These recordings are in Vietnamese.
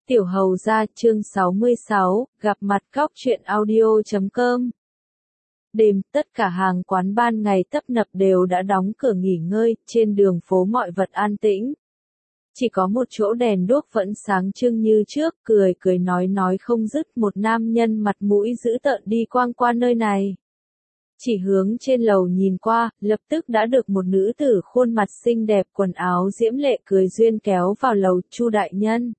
Tiểu Hầu Gia chương 66, gặp mặt góc truyện audio.com. Đêm, tất cả hàng quán ban ngày tấp nập đều đã đóng cửa nghỉ ngơi, trên đường phố mọi vật an tĩnh. Chỉ có một chỗ đèn đuốc vẫn sáng trưng như trước, cười cười nói không dứt, một nam nhân mặt mũi dữ tợn đi quang qua nơi này. Chỉ hướng trên lầu nhìn qua, lập tức đã được một nữ tử khuôn mặt xinh đẹp quần áo diễm lệ cười duyên kéo vào lầu. Chu đại nhân.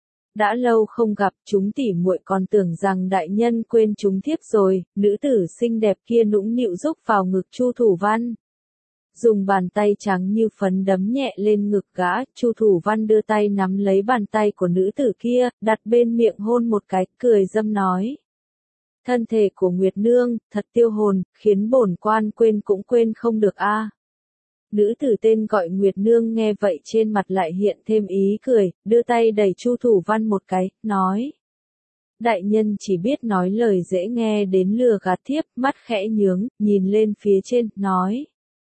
Đã lâu không gặp, chúng tỉ muội còn tưởng rằng đại nhân quên chúng thiếp rồi. Nữ tử xinh đẹp kia nũng nịu rúc vào ngực Chu Thủ Văn. Dùng bàn tay trắng như phấn đấm nhẹ lên ngực gã. Chu Thủ Văn đưa tay nắm lấy bàn tay của nữ tử kia, đặt bên miệng hôn một cái, cười dâm nói. Thân thể của Nguyệt Nương, thật tiêu hồn, khiến bổn quan quên cũng quên không được a. Nữ tử tên gọi Nguyệt Nương nghe vậy trên mặt lại hiện thêm ý cười, đưa tay đẩy Chu Thủ Văn một cái, nói. Đại nhân chỉ biết nói lời dễ nghe đến lừa gạt thiếp, mắt khẽ nhướng, nhìn lên phía trên, nói.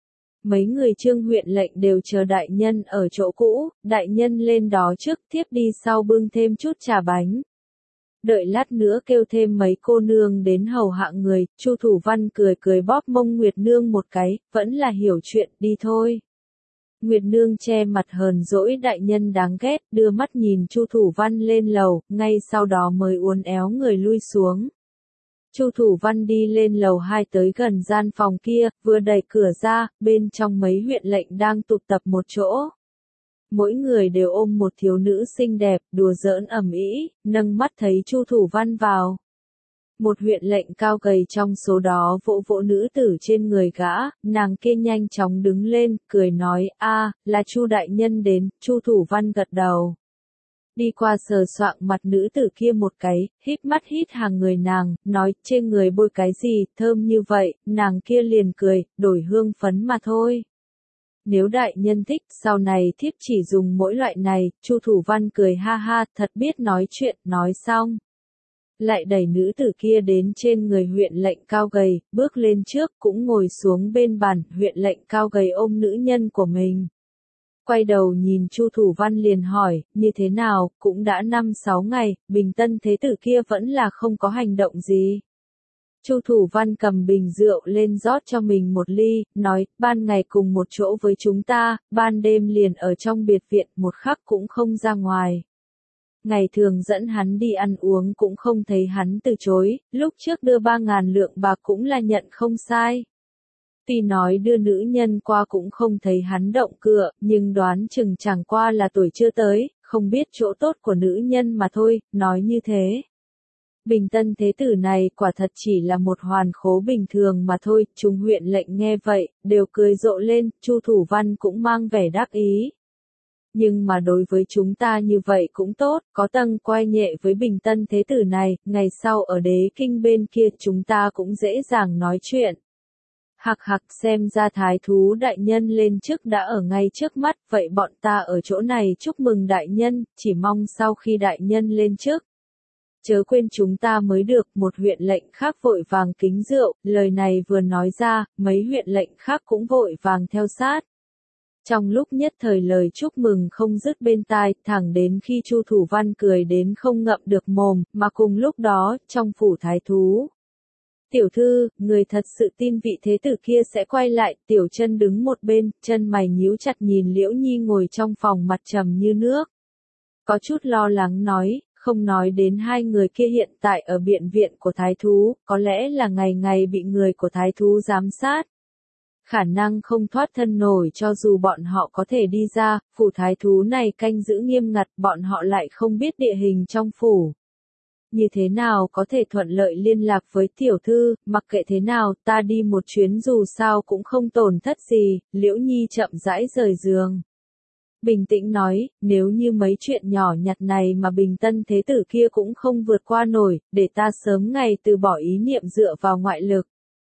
Mấy người Trương huyện lệnh đều chờ đại nhân ở chỗ cũ, đại nhân lên đó trước, thiếp đi sau bưng thêm chút trà bánh. Đợi lát nữa kêu thêm mấy cô nương đến hầu hạ người. Chu Thủ Văn cười bóp mông Nguyệt Nương một cái, vẫn là hiểu chuyện, đi thôi. Nguyệt Nương che mặt hờn dỗi đại nhân đáng ghét, đưa mắt nhìn Chu Thủ Văn lên lầu, ngay sau đó mới uốn éo người lui xuống. Chu Thủ Văn đi lên lầu 2 tới gần gian phòng kia, vừa đẩy cửa ra, bên trong mấy huyện lệnh đang tụ tập một chỗ. Mỗi người đều ôm một thiếu nữ xinh đẹp, đùa giỡn ầm ĩ, nâng mắt thấy Chu Thủ Văn vào. Một huyện lệnh cao gầy trong số đó vỗ vỗ nữ tử trên người gã, nàng kia nhanh chóng đứng lên, cười nói, a, là Chu đại nhân đến. Chu Thủ Văn gật đầu. Đi qua sờ soạng mặt nữ tử kia một cái, híp mắt hít hàng người nàng, nói, trên người bôi cái gì, thơm như vậy. Nàng kia liền cười, đổi hương phấn mà thôi. Nếu đại nhân thích, sau này thiếp chỉ dùng mỗi loại này. Chu Thủ Văn cười ha ha, thật biết nói chuyện. Nói xong, lại đẩy nữ tử kia đến trên người huyện lệnh cao gầy, bước lên trước, cũng ngồi xuống bên bàn. Huyện lệnh cao gầy ôm nữ nhân của mình, quay đầu nhìn Chu Thủ Văn liền hỏi, như thế nào, cũng đã 5-6 ngày, Bình Tân thế tử kia vẫn là không có hành động gì. Chu Thủ Văn cầm bình rượu lên rót cho mình một ly, nói, ban ngày cùng một chỗ với chúng ta, ban đêm liền ở trong biệt viện, một khắc cũng không ra ngoài. Ngày thường dẫn hắn đi ăn uống cũng không thấy hắn từ chối, lúc trước đưa 3.000 lượng bạc cũng là nhận không sai. Tuy nói đưa nữ nhân qua cũng không thấy hắn động cựa, nhưng đoán chừng chẳng qua là tuổi chưa tới, không biết chỗ tốt của nữ nhân mà thôi, nói như thế. Bình Tân thế tử này quả thật chỉ là một hoàn khố bình thường mà thôi. Chúng huyện lệnh nghe vậy, đều cười rộ lên. Chu Thủ Văn cũng mang vẻ đắc ý. Nhưng mà đối với chúng ta như vậy cũng tốt, có tầng quay nhẹ với Bình Tân thế tử này, ngày sau ở đế kinh bên kia chúng ta cũng dễ dàng nói chuyện. Hạc xem ra thái thú đại nhân lên chức đã ở ngay trước mắt, vậy bọn ta ở chỗ này chúc mừng đại nhân, chỉ mong sau khi đại nhân lên chức. Chớ quên chúng ta mới được. Một huyện lệnh khác vội vàng kính rượu, lời này vừa nói ra, mấy huyện lệnh khác cũng vội vàng theo sát. Trong lúc nhất thời lời chúc mừng không dứt bên tai, thẳng đến khi Chu Thủ Văn cười đến không ngậm được mồm, mà cùng lúc đó, trong phủ thái thú. Tiểu thư, người thật sự tin vị thế tử kia sẽ quay lại. Tiểu Chân đứng một bên, chân mày nhíu chặt nhìn Liễu Nhi ngồi trong phòng mặt trầm như nước. Có chút lo lắng nói. Không nói đến hai người kia hiện tại ở biện viện của thái thú, có lẽ là ngày ngày bị người của thái thú giám sát. Khả năng không thoát thân nổi cho dù bọn họ có thể đi ra, phủ thái thú này canh giữ nghiêm ngặt, bọn họ lại không biết địa hình trong phủ. Như thế nào có thể thuận lợi liên lạc với tiểu thư, mặc kệ thế nào, ta đi một chuyến dù sao cũng không tổn thất gì. Liễu Nhi chậm rãi rời giường. Bình tĩnh nói, nếu như mấy chuyện nhỏ nhặt này mà Bình Tân thế tử kia cũng không vượt qua nổi, để ta sớm ngày từ bỏ ý niệm dựa vào ngoại lực.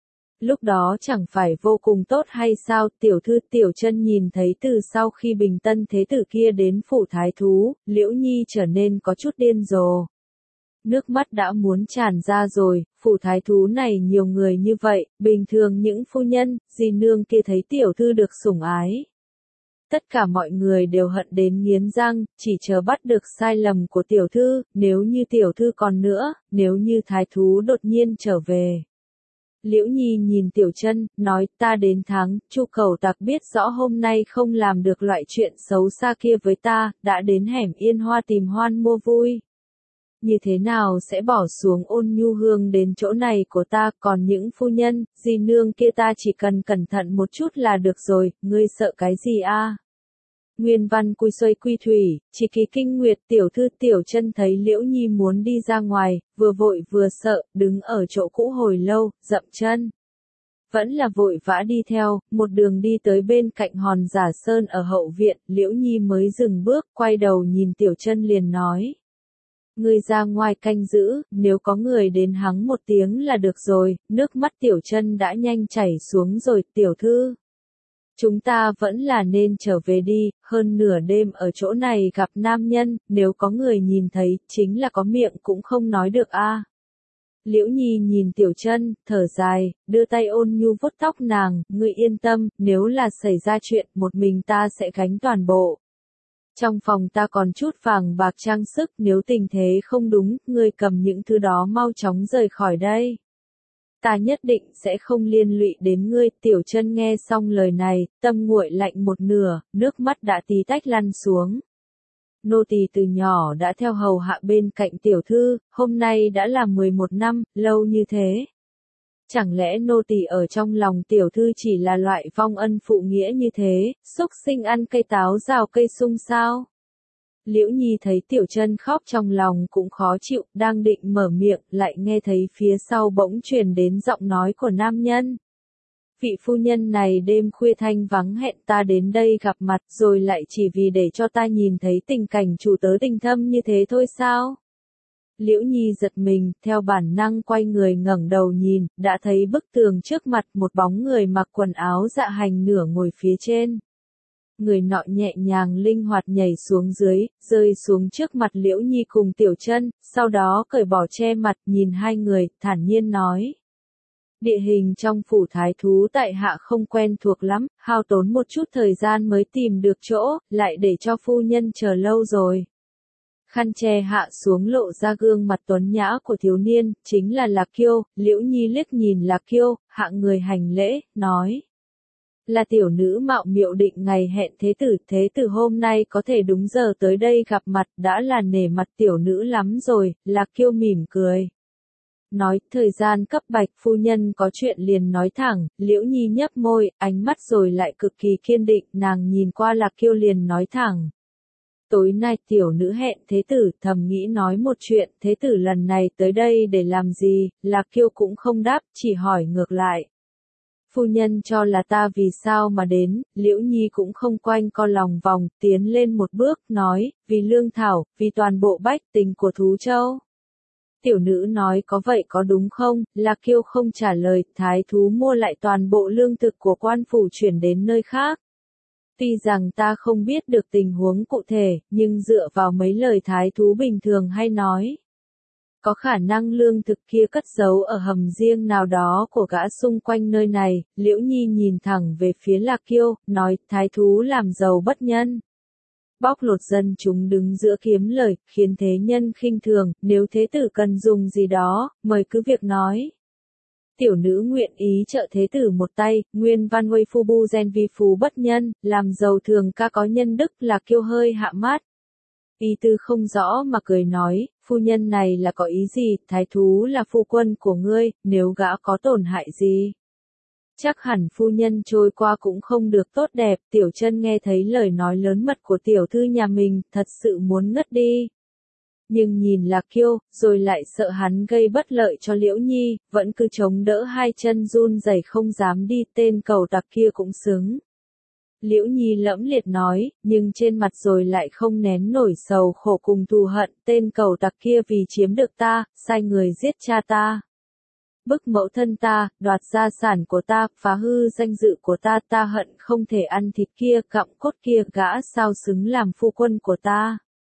Lúc đó chẳng phải vô cùng tốt hay sao? Tiểu thư. Tiểu Chân nhìn thấy từ sau khi Bình Tân thế tử kia đến phủ thái thú, Liễu Nhi trở nên có chút điên rồ. Nước mắt đã muốn tràn ra rồi, phủ thái thú này nhiều người như vậy, bình thường những phu nhân, dì nương kia thấy tiểu thư được sủng ái. Tất cả mọi người đều hận đến nghiến răng, chỉ chờ bắt được sai lầm của tiểu thư, nếu như tiểu thư còn nữa, nếu như thái thú đột nhiên trở về. Liễu Nhi nhìn Tiểu Chân, nói ta đến thắng, Chu Cầu Tặc biết rõ hôm nay không làm được loại chuyện xấu xa kia với ta, đã đến hẻm Yên Hoa tìm Hoan mua vui. Như thế nào sẽ bỏ xuống Ôn Nhu Hương đến chỗ này của ta, còn những phu nhân, di nương kia ta chỉ cần cẩn thận một chút là được rồi, ngươi sợ cái gì a? Nguyên văn quy xuôi quy thủy, chỉ kỳ kinh nguyệt tiểu thư Tiểu Chân thấy Liễu Nhi muốn đi ra ngoài, vừa vội vừa sợ, đứng ở chỗ cũ hồi lâu, dậm chân. Vẫn là vội vã đi theo, một đường đi tới bên cạnh hòn giả sơn ở hậu viện, Liễu Nhi mới dừng bước, quay đầu nhìn Tiểu Chân liền nói. Ngươi ra ngoài canh giữ, nếu có người đến hắng một tiếng là được rồi, nước mắt Tiểu Chân đã nhanh chảy xuống rồi, tiểu thư. Chúng ta vẫn là nên trở về đi, hơn nửa đêm ở chỗ này gặp nam nhân, nếu có người nhìn thấy, chính là có miệng cũng không nói được a. Liễu Nhi nhìn Tiểu Chân, thở dài, đưa tay ôn nhu vuốt tóc nàng, ngươi yên tâm, nếu là xảy ra chuyện, một mình ta sẽ gánh toàn bộ. Trong phòng ta còn chút vàng bạc trang sức, nếu tình thế không đúng, ngươi cầm những thứ đó mau chóng rời khỏi đây. Ta nhất định sẽ không liên lụy đến ngươi. Tiểu Chân nghe xong lời này, tâm nguội lạnh một nửa, nước mắt đã tí tách lăn xuống. Nô tỳ từ nhỏ đã theo hầu hạ bên cạnh tiểu thư, hôm nay đã là 11 năm, lâu như thế. Chẳng lẽ nô tỳ ở trong lòng tiểu thư chỉ là loại vong ân phụ nghĩa như thế, xúc sinh ăn cây táo rào cây sung sao? Liễu Nhi thấy Tiểu Chân khóc trong lòng cũng khó chịu, đang định mở miệng, lại nghe thấy phía sau bỗng truyền đến giọng nói của nam nhân. Vị phu nhân này đêm khuya thanh vắng hẹn ta đến đây gặp mặt rồi lại chỉ vì để cho ta nhìn thấy tình cảnh chủ tớ tình thâm như thế thôi sao? Liễu Nhi giật mình, theo bản năng quay người ngẩng đầu nhìn, đã thấy bức tường trước mặt một bóng người mặc quần áo dạ hành nửa ngồi phía trên. Người nọ nhẹ nhàng linh hoạt nhảy xuống dưới, rơi xuống trước mặt Liễu Nhi cùng Tiểu Chân, sau đó cởi bỏ che mặt nhìn hai người, thản nhiên nói. Địa hình trong phủ thái thú tại hạ không quen thuộc lắm, hao tốn một chút thời gian mới tìm được chỗ, lại để cho phu nhân chờ lâu rồi. Khăn che hạ xuống lộ ra gương mặt tuấn nhã của thiếu niên, chính là Lạc Kiêu. Liễu Nhi liếc nhìn Lạc Kiêu, hạ người hành lễ, nói. Là tiểu nữ mạo miệu định ngày hẹn thế tử hôm nay có thể đúng giờ tới đây gặp mặt đã là nể mặt tiểu nữ lắm rồi. Lạc Kiêu mỉm cười. Nói, thời gian cấp bách, phu nhân có chuyện liền nói thẳng. Liễu Nhi nhấp môi, ánh mắt rồi lại cực kỳ kiên định, nàng nhìn qua Lạc Kiêu liền nói thẳng. Tối nay tiểu nữ hẹn thế tử, thầm nghĩ nói một chuyện, thế tử lần này tới đây để làm gì? Lạc Kiêu cũng không đáp, chỉ hỏi ngược lại. Phu nhân cho là ta vì sao mà đến? Liễu Nhi cũng không quanh co lòng vòng, tiến lên một bước, nói, vì lương thảo, vì toàn bộ bách tính của Thú Châu. Tiểu nữ nói có vậy có đúng không? Lạc Kiêu không trả lời, thái thú mua lại toàn bộ lương thực của quan phủ chuyển đến nơi khác. Tuy rằng ta không biết được tình huống cụ thể, nhưng dựa vào mấy lời thái thú bình thường hay nói. Có khả năng lương thực kia cất giấu ở hầm riêng nào đó của gã xung quanh nơi này. Liễu Nhi nhìn thẳng về phía Lạc Kiêu, nói, thái thú làm giàu bất nhân. Bóc lột dân chúng đứng giữa kiếm lời, khiến thế nhân khinh thường, nếu thế tử cần dùng gì đó, mời cứ việc nói. Tiểu nữ nguyện ý trợ thế tử một tay, nguyên văn huây phu bu gen vi phú bất nhân, làm giàu thường ca có nhân đức. Lạc Kiêu hơi hạ mát. Ý tư không rõ mà cười nói, phu nhân này là có ý gì, thái thú là phu quân của ngươi, nếu gã có tổn hại gì. Chắc hẳn phu nhân trôi qua cũng không được tốt đẹp. Tiểu Chân nghe thấy lời nói lớn mật của tiểu thư nhà mình, thật sự muốn ngất đi. Nhưng nhìn Lạc Kiêu, rồi lại sợ hắn gây bất lợi cho Liễu Nhi, vẫn cứ chống đỡ hai chân run rẩy không dám đi. Tên cầu tặc kia cũng xứng. Liễu Nhi lẫm liệt nói, nhưng trên mặt rồi lại không nén nổi sầu khổ cùng thù hận. Tên cầu tặc kia vì chiếm được ta, sai người giết cha ta. Bức mẫu thân ta, đoạt gia sản của ta, phá hư danh dự của ta, ta hận không thể ăn thịt kia, cặm cốt kia, gã sao xứng làm phu quân của ta.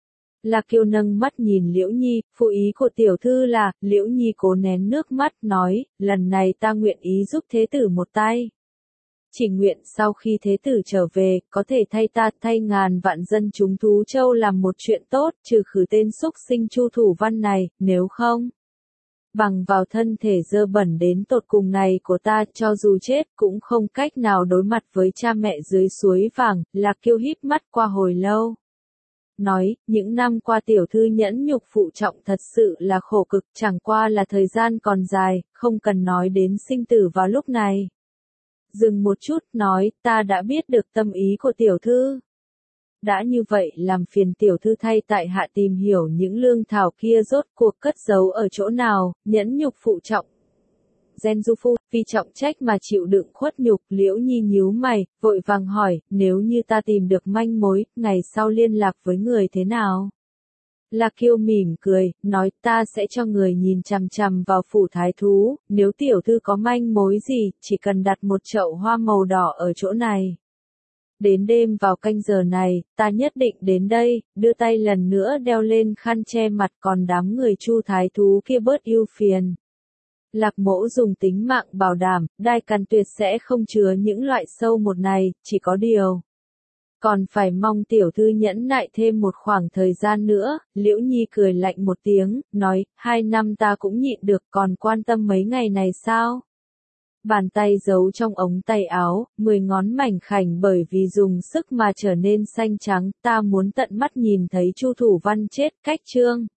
Lạc Kiêu nâng mắt nhìn Liễu Nhi, phụ ý của tiểu thư là. Liễu Nhi cố nén nước mắt, nói, lần này ta nguyện ý giúp thế tử một tay. chỉ nguyện sau khi thế tử trở về, có thể thay ta thay ngàn vạn dân chúng Thú Châu làm một chuyện tốt, trừ khử tên xúc sinh Chu Thủ Văn này, nếu không. Bằng vào thân thể dơ bẩn đến tột cùng này của ta, cho dù chết cũng không cách nào đối mặt với cha mẹ dưới suối vàng. Lạc Kiêu híp mắt qua hồi lâu. Nói, những năm qua tiểu thư nhẫn nhục phụ trọng thật sự là khổ cực, chẳng qua là thời gian còn dài, không cần nói đến sinh tử vào lúc này. Dừng một chút, nói, ta đã biết được tâm ý của tiểu thư. Đã như vậy làm phiền tiểu thư thay tại hạ tìm hiểu những lương thảo kia rốt cuộc cất giấu ở chỗ nào, nhẫn nhục phụ trọng. Gen Du Phu, vì trọng trách mà chịu đựng khuất nhục, Liễu Nhi nhíu mày, vội vàng hỏi, nếu như ta tìm được manh mối, ngày sau liên lạc với người thế nào? Lạc Kiêu mỉm cười, nói ta sẽ cho người nhìn chằm chằm vào phủ thái thú, nếu tiểu thư có manh mối gì, chỉ cần đặt một chậu hoa màu đỏ ở chỗ này. Đến đêm vào canh giờ này, ta nhất định đến đây, đưa tay lần nữa đeo lên khăn che mặt, còn đám người Chu thái thú kia bớt ưu phiền. Lạc Mỗ dùng tính mạng bảo đảm, Đai Căn tuyệt sẽ không chứa những loại sâu một này, chỉ có điều. Còn phải mong tiểu thư nhẫn nại thêm một khoảng thời gian nữa. Liễu Nhi cười lạnh một tiếng, nói, 2 năm ta cũng nhịn được, còn quan tâm mấy ngày này sao? Bàn tay giấu trong ống tay áo, 10 ngón mảnh khảnh bởi vì dùng sức mà trở nên xanh trắng, ta muốn tận mắt nhìn thấy Chu Thủ Văn chết. Cách chương